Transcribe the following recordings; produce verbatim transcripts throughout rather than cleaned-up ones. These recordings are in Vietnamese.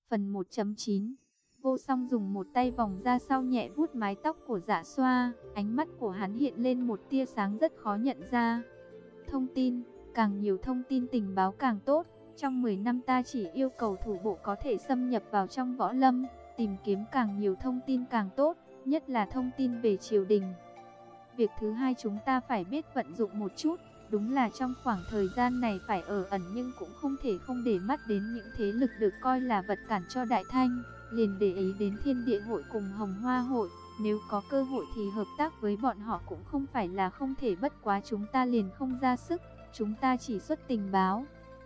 Phần một chấm chín. Vô Song dùng một tay vòng ra sau nhẹ vuốt mái tóc của Dạ Xoa, ánh mắt của hắn hiện lên một tia sáng rất khó nhận ra. Thông tin, càng nhiều thông tin tình báo càng tốt. Trong mười năm ta chỉ yêu cầu thủ bộ có thể xâm nhập vào trong võ lâm, tìm kiếm càng nhiều thông tin càng tốt, nhất là thông tin về triều đình. Việc thứ hai chúng ta phải biết vận dụng một chút. Đúng là trong khoảng thời gian này phải ở ẩn nhưng cũng không thể không để mắt đến những thế lực được coi là vật cản cho Đại Thanh. Liền để ý đến Thiên Địa Hội cùng Hồng Hoa Hội. Nếu có cơ hội thì hợp tác với bọn họ cũng không phải là không thể, bất quá chúng ta liền không ra sức. Chúng ta chỉ xuất tình báo.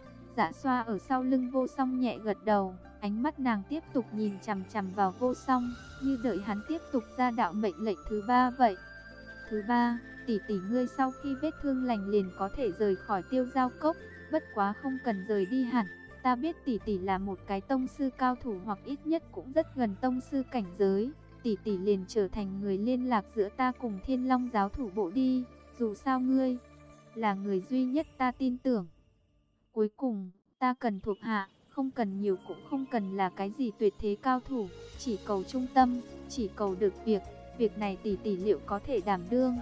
Dạ Xoa ở sau lưng Vô Song nhẹ gật đầu. Ánh mắt nàng tiếp tục nhìn chằm chằm vào Vô Song, như đợi hắn tiếp tục ra đạo mệnh lệnh thứ ba vậy. Thứ ba, tỷ tỷ ngươi sau khi vết thương lành liền có thể rời khỏi Tiêu Giao Cốc, bất quá không cần rời đi hẳn. Ta biết tỷ tỷ là một cái tông sư cao thủ, hoặc ít nhất cũng rất gần tông sư cảnh giới. Tỷ tỷ liền trở thành người liên lạc giữa ta cùng Thiên Long giáo thủ bộ đi. Dù sao ngươi là người duy nhất ta tin tưởng. Cuối cùng, ta cần thuộc hạ, không cần nhiều cũng không cần là cái gì tuyệt thế cao thủ, chỉ cầu trung tâm, chỉ cầu được việc. Việc này tỷ tỷ liệu có thể đảm đương?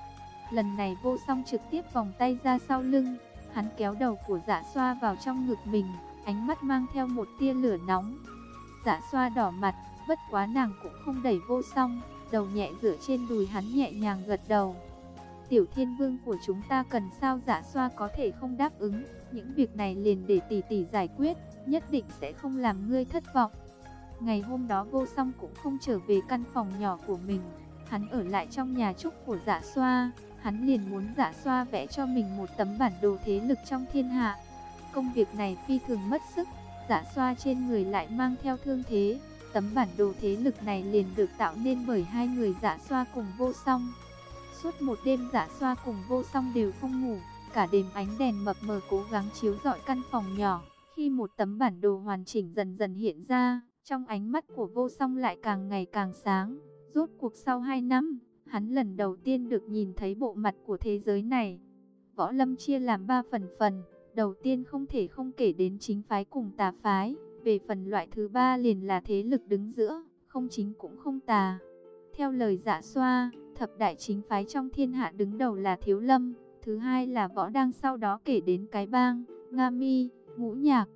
Lần này Vô Song trực tiếp vòng tay ra sau lưng, hắn kéo đầu của Dạ Xoa vào trong ngực mình, ánh mắt mang theo một tia lửa nóng. Dạ Xoa đỏ mặt, bất quá nàng cũng không đẩy Vô Song, đầu nhẹ dựa trên đùi hắn nhẹ nhàng gật đầu. Tiểu Thiên Vương của chúng ta cần sao? Dạ Xoa có thể không đáp ứng, những việc này liền để tỷ tỷ giải quyết, nhất định sẽ không làm ngươi thất vọng. Ngày hôm đó Vô Song cũng không trở về căn phòng nhỏ của mình, hắn ở lại trong nhà trúc của Dạ Xoa. Hắn liền muốn Dạ Xoa vẽ cho mình một tấm bản đồ thế lực trong thiên hạ. Công việc này phi thường mất sức, Dạ Xoa trên người lại mang theo thương thế. Tấm bản đồ thế lực này liền được tạo nên bởi hai người Dạ Xoa cùng Vô Song. Suốt một đêm Dạ Xoa cùng Vô Song đều không ngủ, cả đêm ánh đèn mập mờ cố gắng chiếu rọi căn phòng nhỏ. Khi một tấm bản đồ hoàn chỉnh dần dần hiện ra, trong ánh mắt của Vô Song lại càng ngày càng sáng. Rốt cuộc sau hai năm, hắn lần đầu tiên được nhìn thấy bộ mặt của thế giới này. Võ lâm chia làm ba phần phần, đầu tiên không thể không kể đến chính phái cùng tà phái. Về phần loại thứ ba liền là thế lực đứng giữa, không chính cũng không tà. Theo lời Dạ Xoa, thập đại chính phái trong thiên hạ đứng đầu là Thiếu Lâm, thứ hai là Võ Đang, sau đó kể đến Cái Bang, Nga Mi, Ngũ Nhạc,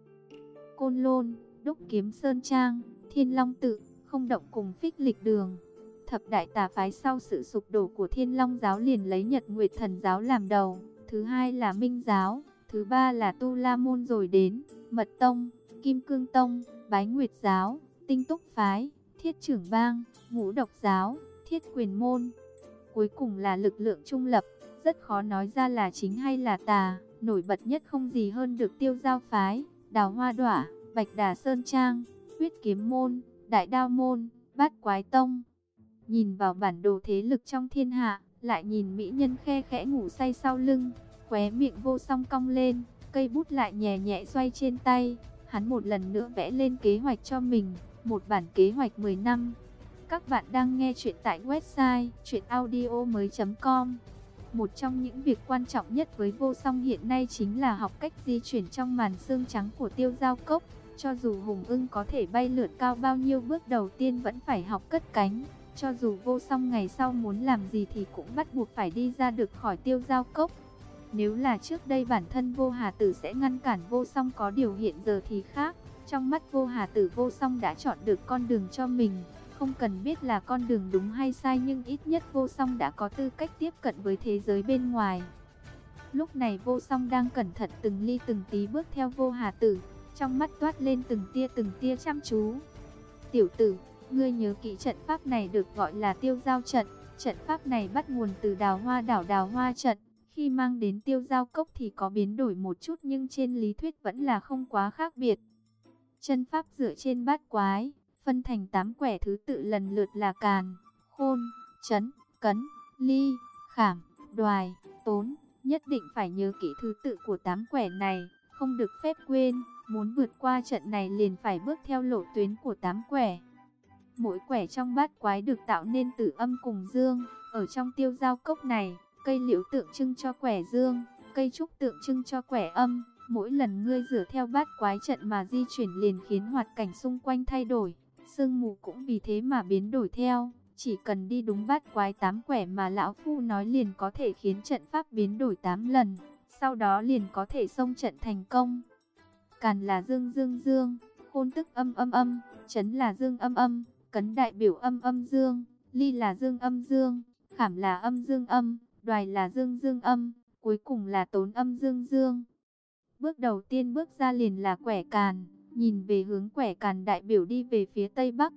Côn Lôn, Đúc Kiếm Sơn Trang, Thiên Long Tự, Không Động cùng Phích Lịch Đường. Thập đại tà phái sau sự sụp đổ của Thiên Long giáo liền lấy Nhật Nguyệt Thần giáo làm đầu, thứ hai là Minh giáo, thứ ba là Tu La môn, rồi đến Mật Tông, Kim Cương Tông, Bái Nguyệt giáo, Tinh Túc phái, Thiết Trưởng Bang, Ngũ Độc giáo, Thiết Quyền môn. Cuối cùng là lực lượng trung lập, rất khó nói ra là chính hay là tà. Nổi bật nhất không gì hơn được Tiêu Giao phái, Đào Hoa Đỏa, Bạch Đà Sơn Trang, Huyết Kiếm môn, Đại Đao môn, Bát Quái tông. Nhìn vào bản đồ thế lực trong thiên hạ, lại nhìn mỹ nhân khe khẽ ngủ say sau lưng, khóe miệng Vô Song cong lên, cây bút lại nhẹ nhẹ xoay trên tay. Hắn một lần nữa vẽ lên kế hoạch cho mình, một bản kế hoạch mười năm. Các bạn đang nghe chuyện tại website truyện audio mới chấm com. Một trong những việc quan trọng nhất với Vô Song hiện nay chính là học cách di chuyển trong màn sương trắng của Tiêu Giao Cốc. Cho dù hùng ưng có thể bay lượn cao bao nhiêu bước, đầu tiên vẫn phải học cất cánh. Cho dù Vô Song ngày sau muốn làm gì thì cũng bắt buộc phải đi ra được khỏi Tiêu Giao Cốc. Nếu là trước đây bản thân Vô Hà Tử sẽ ngăn cản Vô Song, có điều hiện giờ thì khác. Trong mắt Vô Hà Tử, Vô Song đã chọn được con đường cho mình. Không cần biết là con đường đúng hay sai, nhưng ít nhất Vô Song đã có tư cách tiếp cận với thế giới bên ngoài. Lúc này Vô Song đang cẩn thận từng ly từng tí bước theo Vô Hà Tử, trong mắt toát lên từng tia từng tia chăm chú. Tiểu tử, ngươi nhớ kỹ trận pháp này được gọi là Tiêu Giao trận. Trận pháp này bắt nguồn từ Đào Hoa đảo Đào Hoa trận. Khi mang đến Tiêu Giao Cốc thì có biến đổi một chút, nhưng trên lý thuyết vẫn là không quá khác biệt. Chân pháp dựa trên bát quái, phân thành tám quẻ thứ tự lần lượt là Càn, Khôn, Trấn, Cấn, Ly, Khảm, Đoài, Tốn. Nhất định phải nhớ kỹ thứ tự của tám quẻ này, không được phép quên. Muốn vượt qua trận này liền phải bước theo lộ tuyến của tám quẻ. Mỗi quẻ trong bát quái được tạo nên từ âm cùng dương. Ở trong Tiêu Giao Cốc này, cây liễu tượng trưng cho quẻ dương, cây trúc tượng trưng cho quẻ âm, Mỗi lần ngươi dựa theo bát quái trận mà di chuyển liền khiến hoạt cảnh xung quanh thay đổi. Sương mù cũng vì thế mà biến đổi theo. Chỉ cần đi đúng bát quái tám quẻ mà lão phu nói liền có thể khiến trận pháp biến đổi tám lần. Sau đó liền có thể xông trận thành công. Càn là dương dương dương, khôn tức âm âm âm, chấn là dương âm âm, cấn đại biểu âm âm dương, ly là dương âm dương, khảm là âm dương âm, đoài là dương dương âm, cuối cùng là tốn âm dương dương. Bước đầu tiên bước ra liền là quẻ càn, nhìn về hướng quẻ càn đại biểu đi về phía tây bắc.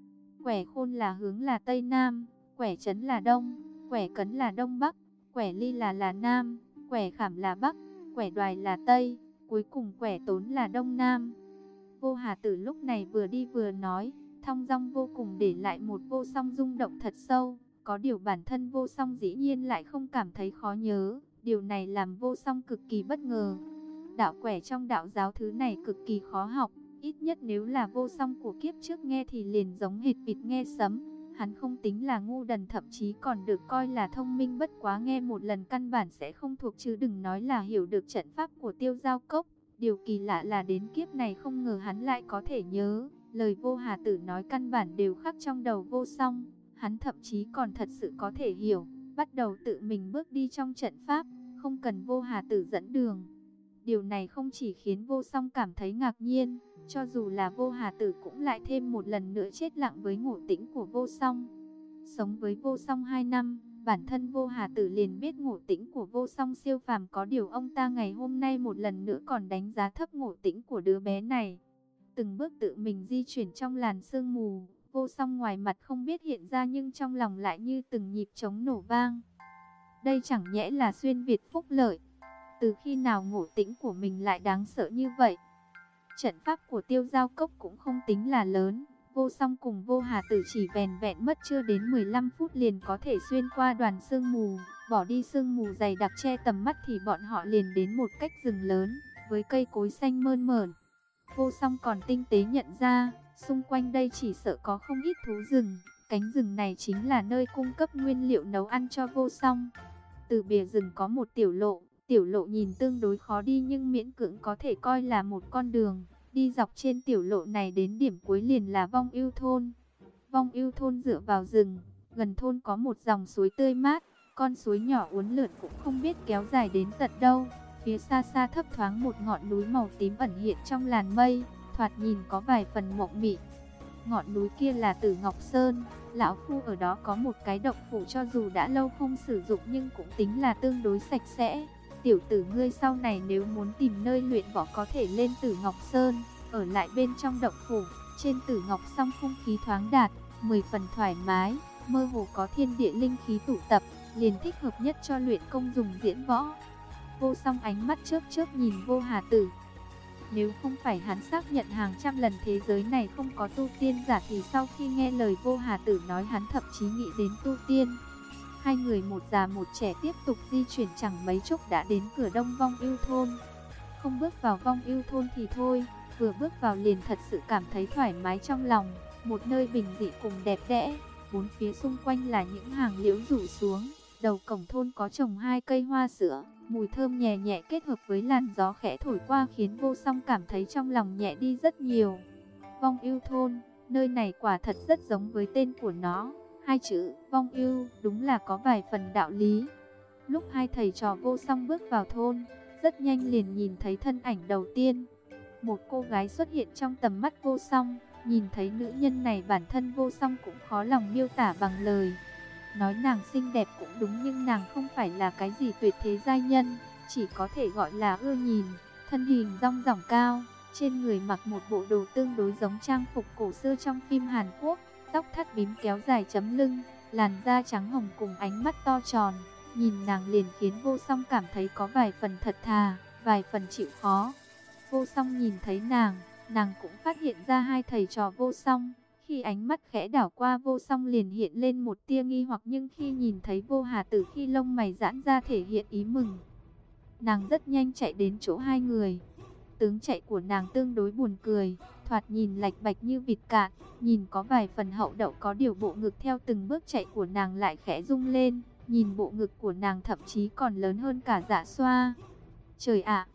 Quẻ khôn là hướng là tây nam, quẻ chấn là đông, quẻ cấn là đông bắc, quẻ ly là là nam, quẻ khảm là bắc, quẻ đoài là tây, cuối cùng quẻ tốn là đông nam. Vô Hà Tử lúc này vừa đi vừa nói, thong dong vô cùng, để lại một Vô Song rung động thật sâu. Có điều bản thân Vô Song dĩ nhiên lại không cảm thấy khó nhớ, điều này làm Vô Song cực kỳ bất ngờ. Đạo quẻ trong đạo giáo thứ này cực kỳ khó học, ít nhất nếu là Vô Song của kiếp trước nghe thì liền giống hệt vịt nghe sấm. Hắn không tính là ngu đần, thậm chí còn được coi là thông minh, bất quá nghe một lần căn bản sẽ không thuộc, chứ đừng nói là hiểu được trận pháp của Tiêu Giao Cốc. Điều kỳ lạ là đến kiếp này không ngờ hắn lại có thể nhớ, lời Vô Hà Tử nói căn bản đều khắc trong đầu Vô Song. Hắn thậm chí còn thật sự có thể hiểu, bắt đầu tự mình bước đi trong trận pháp, không cần Vô Hà Tử dẫn đường. Điều này không chỉ khiến Vô Song cảm thấy ngạc nhiên, cho dù là Vô Hà Tử cũng lại thêm một lần nữa chết lặng với ngộ tĩnh của Vô Song. Sống với Vô Song hai năm, bản thân Vô Hà Tử liền biết ngộ tĩnh của Vô Song siêu phàm, có điều ông ta ngày hôm nay một lần nữa còn đánh giá thấp ngộ tĩnh của đứa bé này. Từng bước tự mình di chuyển trong làn sương mù, Vô Song ngoài mặt không biết hiện ra nhưng trong lòng lại như từng nhịp trống nổ vang. Đây chẳng nhẽ là xuyên Việt phúc lợi? Từ khi nào ngộ tĩnh của mình lại đáng sợ như vậy? Trận pháp của Tiêu Giao Cốc cũng không tính là lớn. Vô Song cùng Vô Hà Tử chỉ vèn vẹn mất chưa đến mười lăm phút liền có thể xuyên qua đoàn sương mù. Bỏ đi sương mù dày đặc che tầm mắt thì bọn họ liền đến một cách rừng lớn, với cây cối xanh mơn mởn. Vô Song còn tinh tế nhận ra, xung quanh đây chỉ sợ có không ít thú rừng. Cánh rừng này chính là nơi cung cấp nguyên liệu nấu ăn cho Vô Song. Từ bìa rừng có một tiểu lộ, tiểu lộ nhìn tương đối khó đi nhưng miễn cưỡng có thể coi là một con đường. Đi dọc trên tiểu lộ này đến điểm cuối liền là Vong Ưu thôn. Vong Ưu thôn dựa vào rừng, gần thôn có một dòng suối tươi mát, con suối nhỏ uốn lượn cũng không biết kéo dài đến tận đâu. Phía xa xa thấp thoáng một ngọn núi màu tím ẩn hiện trong làn mây, thoạt nhìn có vài phần mộng mị. Ngọn núi kia là Tử Ngọc Sơn, lão phu ở đó có một cái động phủ, cho dù đã lâu không sử dụng nhưng cũng tính là tương đối sạch sẽ. Tiểu tử ngươi sau này nếu muốn tìm nơi luyện võ có thể lên Tử Ngọc Sơn, ở lại bên trong động phủ. Trên Tử Ngọc Song không khí thoáng đạt, mười phần thoải mái, mơ hồ có thiên địa linh khí tụ tập, liền thích hợp nhất cho luyện công dùng diễn võ. Vô Song ánh mắt chớp chớp nhìn Vô Hà Tử. Nếu không phải hắn xác nhận hàng trăm lần thế giới này không có tu tiên giả thì sau khi nghe lời Vô Hà Tử nói hắn thậm chí nghĩ đến tu tiên. Hai người một già một trẻ tiếp tục di chuyển, chẳng mấy chốc đã đến cửa đông Vong Ưu thôn. Không bước vào Vong Ưu thôn thì thôi, vừa bước vào liền thật sự cảm thấy thoải mái trong lòng. Một nơi bình dị cùng đẹp đẽ, bốn phía xung quanh là những hàng liễu rủ xuống. Đầu cổng thôn có trồng hai cây hoa sữa, mùi thơm nhẹ nhẹ kết hợp với làn gió khẽ thổi qua khiến Vô Song cảm thấy trong lòng nhẹ đi rất nhiều. Vong Ưu thôn, nơi này quả thật rất giống với tên của nó. Hai chữ Vong Ưu đúng là có vài phần đạo lý. Lúc hai thầy trò Vô Song bước vào thôn, rất nhanh liền nhìn thấy thân ảnh đầu tiên. Một cô gái xuất hiện trong tầm mắt Vô Song. Nhìn thấy nữ nhân này bản thân Vô Song cũng khó lòng miêu tả bằng lời. Nói nàng xinh đẹp cũng đúng nhưng nàng không phải là cái gì tuyệt thế giai nhân, chỉ có thể gọi là ưa nhìn. Thân hình dong dỏng cao, trên người mặc một bộ đồ tương đối giống trang phục cổ xưa trong phim Hàn Quốc. Tóc thắt bím kéo dài chấm lưng, làn da trắng hồng cùng ánh mắt to tròn. Nhìn nàng liền khiến Vô Song cảm thấy có vài phần thật thà, vài phần chịu khó. Vô Song nhìn thấy nàng, nàng cũng phát hiện ra hai thầy trò Vô Song. Khi ánh mắt khẽ đảo qua Vô Song liền hiện lên một tia nghi hoặc, nhưng khi nhìn thấy Vô Hà Tử khi lông mày giãn ra thể hiện ý mừng. Nàng rất nhanh chạy đến chỗ hai người. Tướng chạy của nàng tương đối buồn cười, thoạt nhìn lạch bạch như vịt cạn, nhìn có vài phần hậu đậu, có điều bộ ngực theo từng bước chạy của nàng lại khẽ rung lên, nhìn bộ ngực của nàng thậm chí còn lớn hơn cả Dạ Xoa. Trời ạ,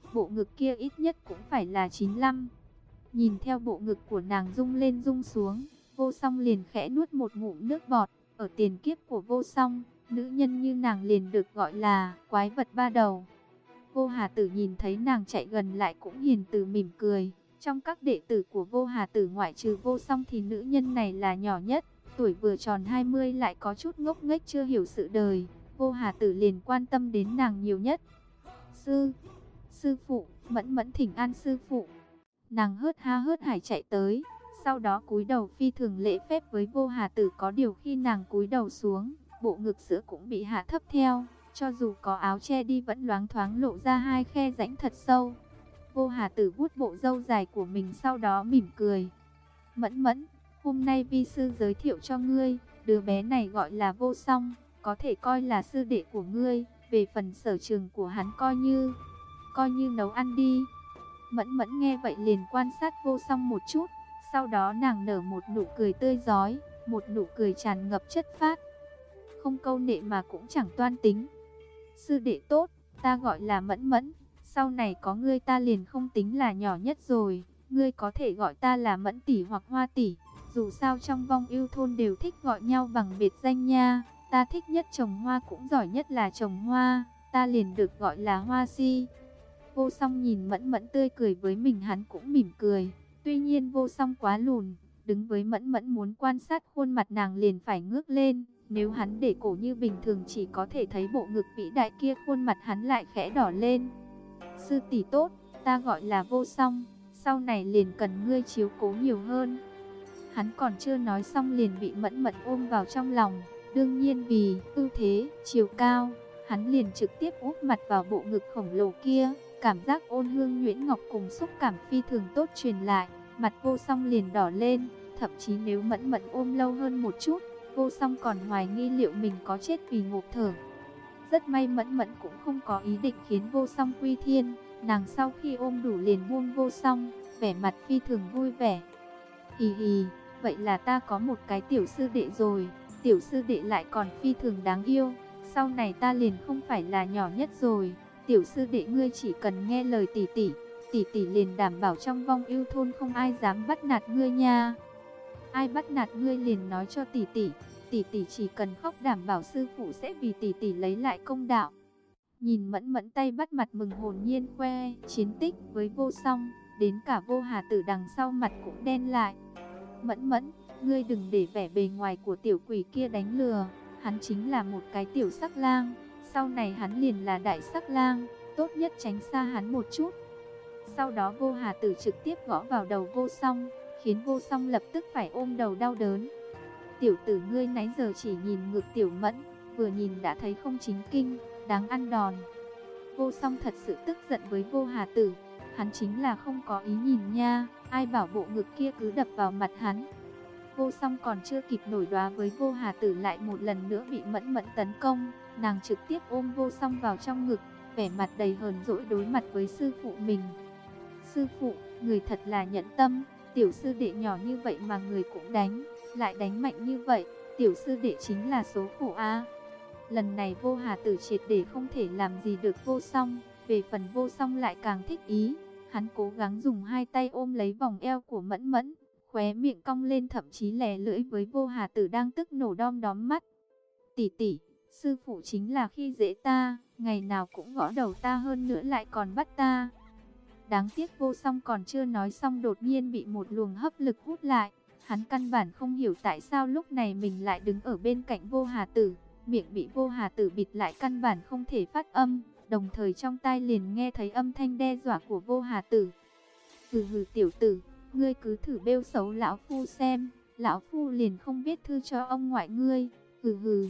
bộ ngực kia ít nhất cũng phải là chín lăm. Nhìn theo bộ ngực của nàng rung lên rung xuống, Vô Song liền khẽ nuốt một ngụm nước bọt. Ở tiền kiếp của Vô Song, nữ nhân như nàng liền được gọi là quái vật ba đầu. Vô Hà Tử nhìn thấy nàng chạy gần lại cũng hiền từ mỉm cười. Trong các đệ tử của Vô Hà Tử ngoại trừ Vô Song thì nữ nhân này là nhỏ nhất, tuổi vừa tròn hai mươi lại có chút ngốc nghếch chưa hiểu sự đời. Vô Hà Tử liền quan tâm đến nàng nhiều nhất. Sư, sư phụ, Mẫn Mẫn thỉnh an sư phụ. Nàng hớt ha hớt hải chạy tới, sau đó cúi đầu phi thường lễ phép với Vô Hà Tử. Có điều khi nàng cúi đầu xuống, bộ ngực sữa cũng bị hạ thấp theo, cho dù có áo che đi vẫn loáng thoáng lộ ra hai khe rãnh thật sâu. Vô Hà Tử vuốt bộ râu dài của mình sau đó mỉm cười. Mẫn Mẫn, hôm nay vi sư giới thiệu cho ngươi, đứa bé này gọi là Vô Song, có thể coi là sư đệ của ngươi. Về phần sở trường của hắn coi như, coi như nấu ăn đi. Mẫn Mẫn nghe vậy liền quan sát Vô Song một chút, sau đó nàng nở một nụ cười tươi rói, một nụ cười tràn ngập chất phác, không câu nệ mà cũng chẳng toan tính. Sư đệ tốt, ta gọi là Mẫn Mẫn, sau này có ngươi ta liền không tính là nhỏ nhất rồi, ngươi có thể gọi ta là Mẫn tỷ hoặc Hoa tỷ, dù sao trong Vong Ưu thôn đều thích gọi nhau bằng biệt danh nha. Ta thích nhất trồng hoa cũng giỏi nhất là trồng hoa, ta liền được gọi là Hoa si. Vô Song nhìn Mẫn Mẫn tươi cười với mình, hắn cũng mỉm cười. Tuy nhiên Vô Song quá lùn, đứng với Mẫn Mẫn muốn quan sát khuôn mặt nàng liền phải ngước lên. Nếu hắn để cổ như bình thường chỉ có thể thấy bộ ngực vĩ đại kia, khuôn mặt hắn lại khẽ đỏ lên. Sư tỷ tốt, ta gọi là Vô Song, sau này liền cần ngươi chiếu cố nhiều hơn. Hắn còn chưa nói xong liền bị Mẫn Mẫn ôm vào trong lòng. Đương nhiên vì ưu thế, chiều cao, hắn liền trực tiếp úp mặt vào bộ ngực khổng lồ kia. Cảm giác ôn hương nhuyễn ngọc cùng xúc cảm phi thường tốt truyền lại, mặt Vô Song liền đỏ lên. Thậm chí nếu Mẫn Mẫn ôm lâu hơn một chút, Vô Song còn hoài nghi liệu mình có chết vì ngộp thở. Rất may Mẫn Mẫn cũng không có ý định khiến Vô Song quy thiên. Nàng sau khi ôm đủ liền buông Vô Song, vẻ mặt phi thường vui vẻ. Hì hì, vậy là ta có một cái tiểu sư đệ rồi. Tiểu sư đệ lại còn phi thường đáng yêu, sau này ta liền không phải là nhỏ nhất rồi. Tiểu sư đệ ngươi chỉ cần nghe lời tỷ tỷ, tỷ tỷ liền đảm bảo trong Vong Ưu thôn không ai dám bắt nạt ngươi nha. Ai bắt nạt ngươi liền nói cho tỷ tỷ, tỷ tỷ chỉ cần khóc đảm bảo sư phụ sẽ vì tỷ tỷ lấy lại công đạo. Nhìn Mẫn Mẫn tay bắt mặt mừng hồn nhiên khoe chiến tích với Vô Song, đến cả Vô Hà Tử đằng sau mặt cũng đen lại. Mẫn Mẫn, ngươi đừng để vẻ bề ngoài của tiểu quỷ kia đánh lừa, hắn chính là một cái tiểu sắc lang, sau này hắn liền là đại sắc lang, tốt nhất tránh xa hắn một chút. Sau đó Vô Hà Tử trực tiếp gõ vào đầu Vô Song, khiến Vô Song lập tức phải ôm đầu đau đớn. Tiểu tử ngươi nãy giờ chỉ nhìn ngực tiểu Mẫn, vừa nhìn đã thấy không chính kinh, đáng ăn đòn. Vô Song thật sự tức giận với Vô Hà Tử, hắn chính là không có ý nhìn nha, ai bảo bộ ngực kia cứ đập vào mặt hắn. Vô Song còn chưa kịp nổi đoá với Vô Hà Tử lại một lần nữa bị Mẫn Mẫn tấn công, nàng trực tiếp ôm Vô Song vào trong ngực, vẻ mặt đầy hờn dỗi đối mặt với sư phụ mình. Sư phụ, người thật là nhẫn tâm, tiểu sư đệ nhỏ như vậy mà người cũng đánh, lại đánh mạnh như vậy, tiểu sư đệ chính là số khổ a. Lần này Vô Hà Tử triệt để không thể làm gì được Vô Song, về phần Vô Song lại càng thích ý, hắn cố gắng dùng hai tay ôm lấy vòng eo của Mẫn Mẫn, khóe miệng cong lên thậm chí lè lưỡi với Vô Hà Tử đang tức nổ đom đóm mắt. Tỷ tỷ, sư phụ chính là khi dễ ta, ngày nào cũng gõ đầu ta, hơn nữa lại còn bắt ta. Đáng tiếc Vô Song còn chưa nói xong đột nhiên bị một luồng hấp lực hút lại. Hắn căn bản không hiểu tại sao lúc này mình lại đứng ở bên cạnh Vô Hà Tử, miệng bị Vô Hà Tử bịt lại căn bản không thể phát âm, đồng thời trong tai liền nghe thấy âm thanh đe dọa của Vô Hà Tử. Hừ hừ tiểu tử, ngươi cứ thử bêu xấu lão phu xem, lão phu liền không viết thư cho ông ngoại ngươi. Hừ hừ.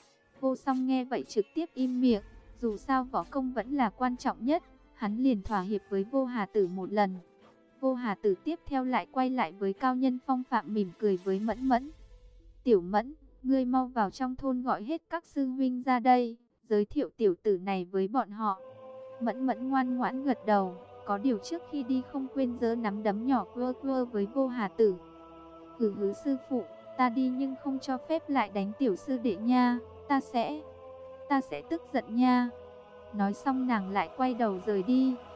Vô Song nghe vậy trực tiếp im miệng, dù sao võ công vẫn là quan trọng nhất, hắn liền thỏa hiệp với Vô Hà Tử một lần. Vô Hà Tử tiếp theo lại quay lại với cao nhân phong phạm mỉm cười với Mẫn Mẫn. Tiểu Mẫn, ngươi mau vào trong thôn gọi hết các sư huynh ra đây, giới thiệu tiểu tử này với bọn họ. Mẫn Mẫn ngoan ngoãn gật đầu, có điều trước khi đi không quên giơ nắm đấm nhỏ quơ quơ với Vô Hà Tử. Hừ hứ sư phụ, ta đi nhưng không cho phép lại đánh tiểu sư đệ nha, ta sẽ, ta sẽ tức giận nha. Nói xong nàng lại quay đầu rời đi.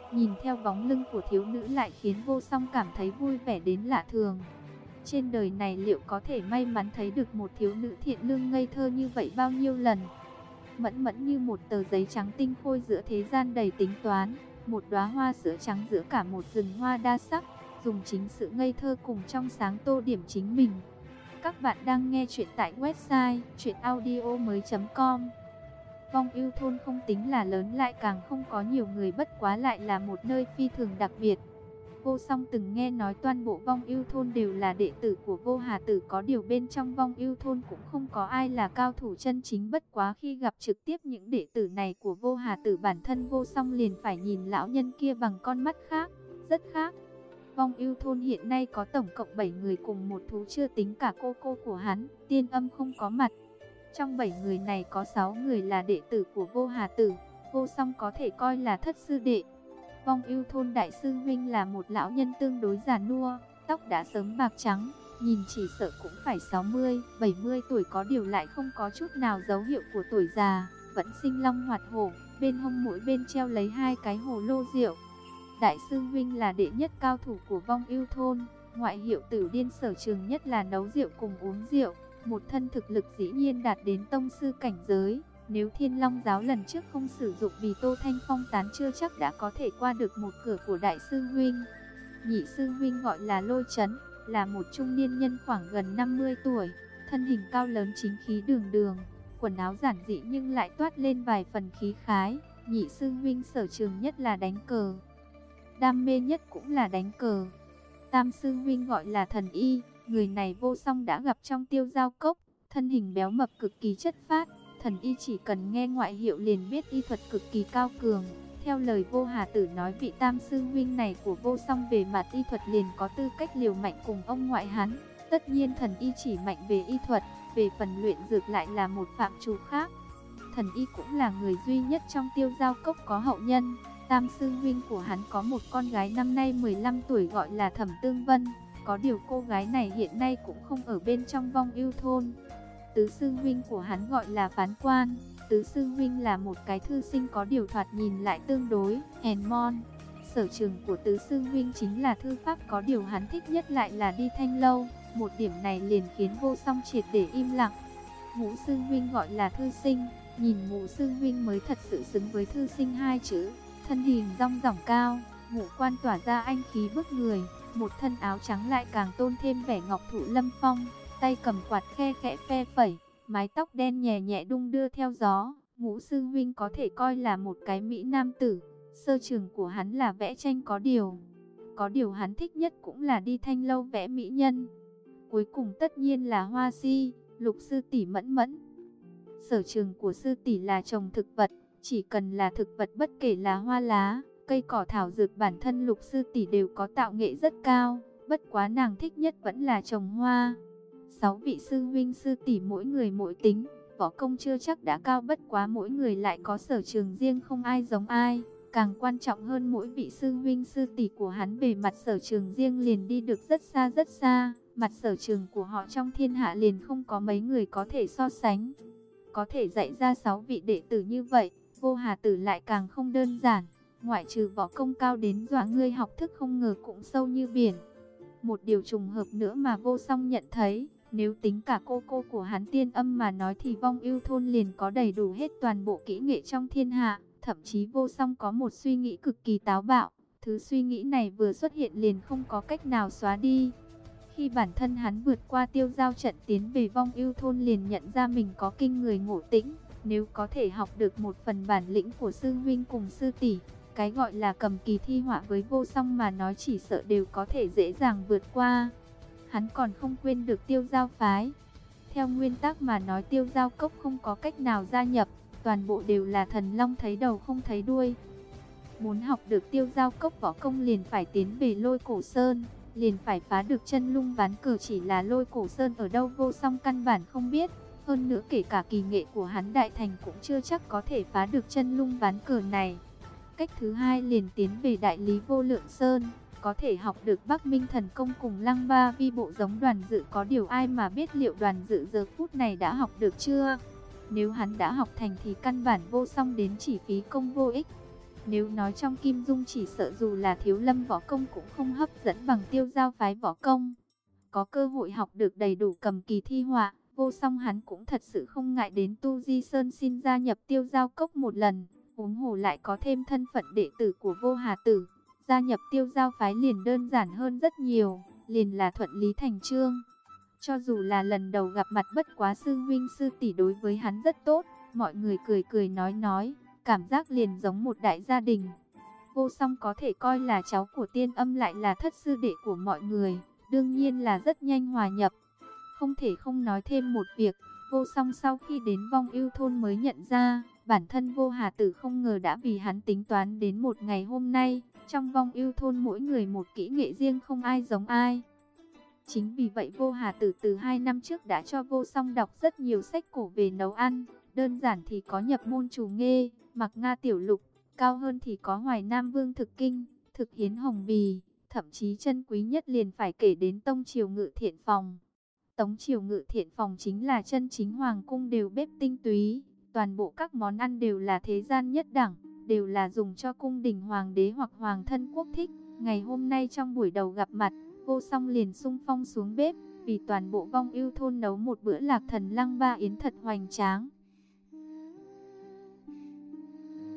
Nhìn theo bóng lưng của thiếu nữ lại khiến Vô Song cảm thấy vui vẻ đến lạ thường. Trên đời này liệu có thể may mắn thấy được một thiếu nữ thiện lương ngây thơ như vậy bao nhiêu lần? Mẫn mẫn như một tờ giấy trắng tinh khôi giữa thế gian đầy tính toán, một đóa hoa sữa trắng giữa cả một rừng hoa đa sắc, dùng chính sự ngây thơ cùng trong sáng tô điểm chính mình. Các bạn đang nghe chuyện tại website truyện audio mới chấm com. Vong Ưu Thôn không tính là lớn lại càng không có nhiều người, bất quá lại là một nơi phi thường đặc biệt. Vô Song từng nghe nói toàn bộ Vong Ưu Thôn đều là đệ tử của Vô Hà Tử, có điều bên trong Vong Ưu Thôn cũng không có ai là cao thủ chân chính, bất quá khi gặp trực tiếp những đệ tử này của Vô Hà Tử, bản thân Vô Song liền phải nhìn lão nhân kia bằng con mắt khác, rất khác. Vong Ưu Thôn hiện nay có tổng cộng bảy người cùng một thú, chưa tính cả cô cô của hắn, Tiên Âm không có mặt. Trong bảy người này có sáu người là đệ tử của Vô Hà Tử, Vô Song có thể coi là thất sư đệ. Vong Ưu Thôn đại sư huynh là một lão nhân tương đối già nua, tóc đã sớm bạc trắng, nhìn chỉ sợ cũng phải sáu mươi, bảy mươi tuổi, có điều lại không có chút nào dấu hiệu của tuổi già, vẫn sinh long hoạt hổ, bên hông mỗi bên treo lấy hai cái hồ lô rượu. Đại sư huynh là đệ nhất cao thủ của Vong Ưu Thôn, ngoại hiệu Tử Điên, sở trường nhất là nấu rượu cùng uống rượu, một thân thực lực dĩ nhiên đạt đến tông sư cảnh giới. Nếu Thiên Long giáo lần trước không sử dụng vì Tô Thanh Phong tán, chưa chắc đã có thể qua được một cửa của đại sư huynh. Nhị sư huynh gọi là Lôi Chấn, là một trung niên nhân khoảng gần năm mươi tuổi, thân hình cao lớn, chính khí đường đường, quần áo giản dị nhưng lại toát lên vài phần khí khái. Nhị sư huynh sở trường nhất là đánh cờ, đam mê nhất cũng là đánh cờ. Tam sư huynh gọi là Thần Y, người này Vô Song đã gặp trong Tiêu Giao Cốc, thân hình béo mập cực kỳ chất phác. Thần Y chỉ cần nghe ngoại hiệu liền biết y thuật cực kỳ cao cường. Theo lời Vô Hà Tử nói, vị tam sư huynh này của Vô Song về mặt y thuật liền có tư cách liều mạnh cùng ông ngoại hắn. Tất nhiên Thần Y chỉ mạnh về y thuật, về phần luyện dược lại là một phạm trù khác. Thần Y cũng là người duy nhất trong Tiêu Giao Cốc có hậu nhân. Tam sư huynh của hắn có một con gái năm nay mười lăm tuổi gọi là Thẩm Tương Vân, có điều cô gái này hiện nay cũng không ở bên trong Vong Ưu Thôn. Tứ sư huynh của hắn gọi là Phán Quan. Tứ sư huynh là một cái thư sinh, có điều thoạt nhìn lại tương đối hèn mọn. Sở trường của tứ sư huynh chính là thư pháp, có điều hắn thích nhất lại là đi thanh lâu. Một điểm này liền khiến Vô Song triệt để im lặng. Ngũ sư huynh gọi là Thư Sinh. Nhìn Ngũ sư huynh mới thật sự xứng với thư sinh hai chữ. Thân hình dong dỏng cao, ngũ quan tỏa ra anh khí bức người, một thân áo trắng lại càng tôn thêm vẻ ngọc thụ lâm phong. Tay cầm quạt khe khẽ phe phẩy, mái tóc đen nhẹ nhẹ đung đưa theo gió. Ngũ sư huynh có thể coi là một cái mỹ nam tử. Sở trường của hắn là vẽ tranh, có điều có điều hắn thích nhất cũng là đi thanh lâu vẽ mỹ nhân. Cuối cùng tất nhiên là hoa si, Lục sư tỷ Mẫn Mẫn. Sở trường của sư tỷ là trồng thực vật, chỉ cần là thực vật, bất kể là hoa lá, cây cỏ thảo dược, bản thân Lục sư tỷ đều có tạo nghệ rất cao, bất quá nàng thích nhất vẫn là trồng hoa. Sáu vị sư huynh sư tỷ mỗi người mỗi tính, võ công chưa chắc đã cao, bất quá mỗi người lại có sở trường riêng, không ai giống ai. Càng quan trọng hơn, mỗi vị sư huynh sư tỷ của hắn về mặt sở trường riêng liền đi được rất xa rất xa. Mặt sở trường của họ trong thiên hạ liền không có mấy người có thể so sánh. Có thể dạy ra sáu vị đệ tử như vậy, Vô Hà Tử lại càng không đơn giản. Ngoại trừ võ công cao đến dọa ngươi, học thức không ngờ cũng sâu như biển. Một điều trùng hợp nữa mà Vô Song nhận thấy, nếu tính cả cô cô của hắn Tiên Âm mà nói thì Vong Ưu Thôn liền có đầy đủ hết toàn bộ kỹ nghệ trong thiên hạ. Thậm chí Vô Song có một suy nghĩ cực kỳ táo bạo, thứ suy nghĩ này vừa xuất hiện liền không có cách nào xóa đi. Khi bản thân hắn vượt qua Tiêu Giao trận tiến về Vong Ưu Thôn liền nhận ra mình có kinh người ngộ tĩnh. Nếu có thể học được một phần bản lĩnh của sư huynh cùng sư tỷ, cái gọi là cầm kỳ thi họa với Vô Song mà nói chỉ sợ đều có thể dễ dàng vượt qua. Hắn còn không quên được Tiêu Giao phái. Theo nguyên tắc mà nói, Tiêu Giao cốc không có cách nào gia nhập, toàn bộ đều là thần long thấy đầu không thấy đuôi. Muốn học được Tiêu Giao cốc võ công liền phải tiến về Lôi Cổ Sơn, liền phải phá được chân lung ván cờ, chỉ là Lôi Cổ Sơn ở đâu Vô Song căn bản không biết. Hơn nữa kể cả kỳ nghệ của hắn đại thành cũng chưa chắc có thể phá được chân lung ván cờ này. Cách thứ hai liền tiến về Đại Lý Vô Lượng Sơn, có thể học được Bắc Minh thần công cùng Lăng Ba Vi bộ giống Đoàn Dự, có điều ai mà biết liệu Đoàn Dự giờ phút này đã học được chưa? Nếu hắn đã học thành thì căn bản Vô Song đến chỉ phí công vô ích. Nếu nói trong Kim Dung chỉ sợ dù là thiếu lâm võ công cũng không hấp dẫn bằng Tiêu Giao phái võ công. Có cơ hội học được đầy đủ cầm kỳ thi họa, Vô Song hắn cũng thật sự không ngại đến Tu Di Sơn xin gia nhập Tiêu Giao cốc một lần. Huống hồ lại có thêm thân phận đệ tử của Vô Hà Tử, gia nhập Tiêu Giao phái liền đơn giản hơn rất nhiều, liền là thuận lý thành chương. Cho dù là lần đầu gặp mặt, bất quá sư huynh sư tỷ đối với hắn rất tốt, mọi người cười cười nói nói, cảm giác liền giống một đại gia đình. Vô Song có thể coi là cháu của Tiên Âm, lại là thất sư đệ của mọi người, đương nhiên là rất nhanh hòa nhập. Không thể không nói thêm một việc, Vô Song sau khi đến Vong Ưu thôn mới nhận ra, bản thân Vô Hà Tử không ngờ đã vì hắn tính toán đến một ngày hôm nay. Trong Vong Ưu thôn mỗi người một kỹ nghệ riêng, không ai giống ai. Chính vì vậy Vô Hà Tử từ hai năm trước đã cho Vô Song đọc rất nhiều sách cổ về nấu ăn. Đơn giản thì có Nhập môn Trù Nghê, Mạc Nga Tiểu Lục, cao hơn thì có Hoài Nam Vương Thực Kinh, Thực Hiến Hồng Bì, thậm chí chân quý nhất liền phải kể đến Tông Triều Ngự Thiện Phòng. Tống Triều Ngự Thiện Phòng chính là chân chính hoàng cung đều bếp tinh túy, toàn bộ các món ăn đều là thế gian nhất đẳng, đều là dùng cho cung đình hoàng đế hoặc hoàng thân quốc thích. Ngày hôm nay trong buổi đầu gặp mặt, Vô Song liền xung phong xuống bếp, vì toàn bộ Vong Ưu thôn nấu một bữa Lạc Thần Lăng Ba Yến thật hoành tráng.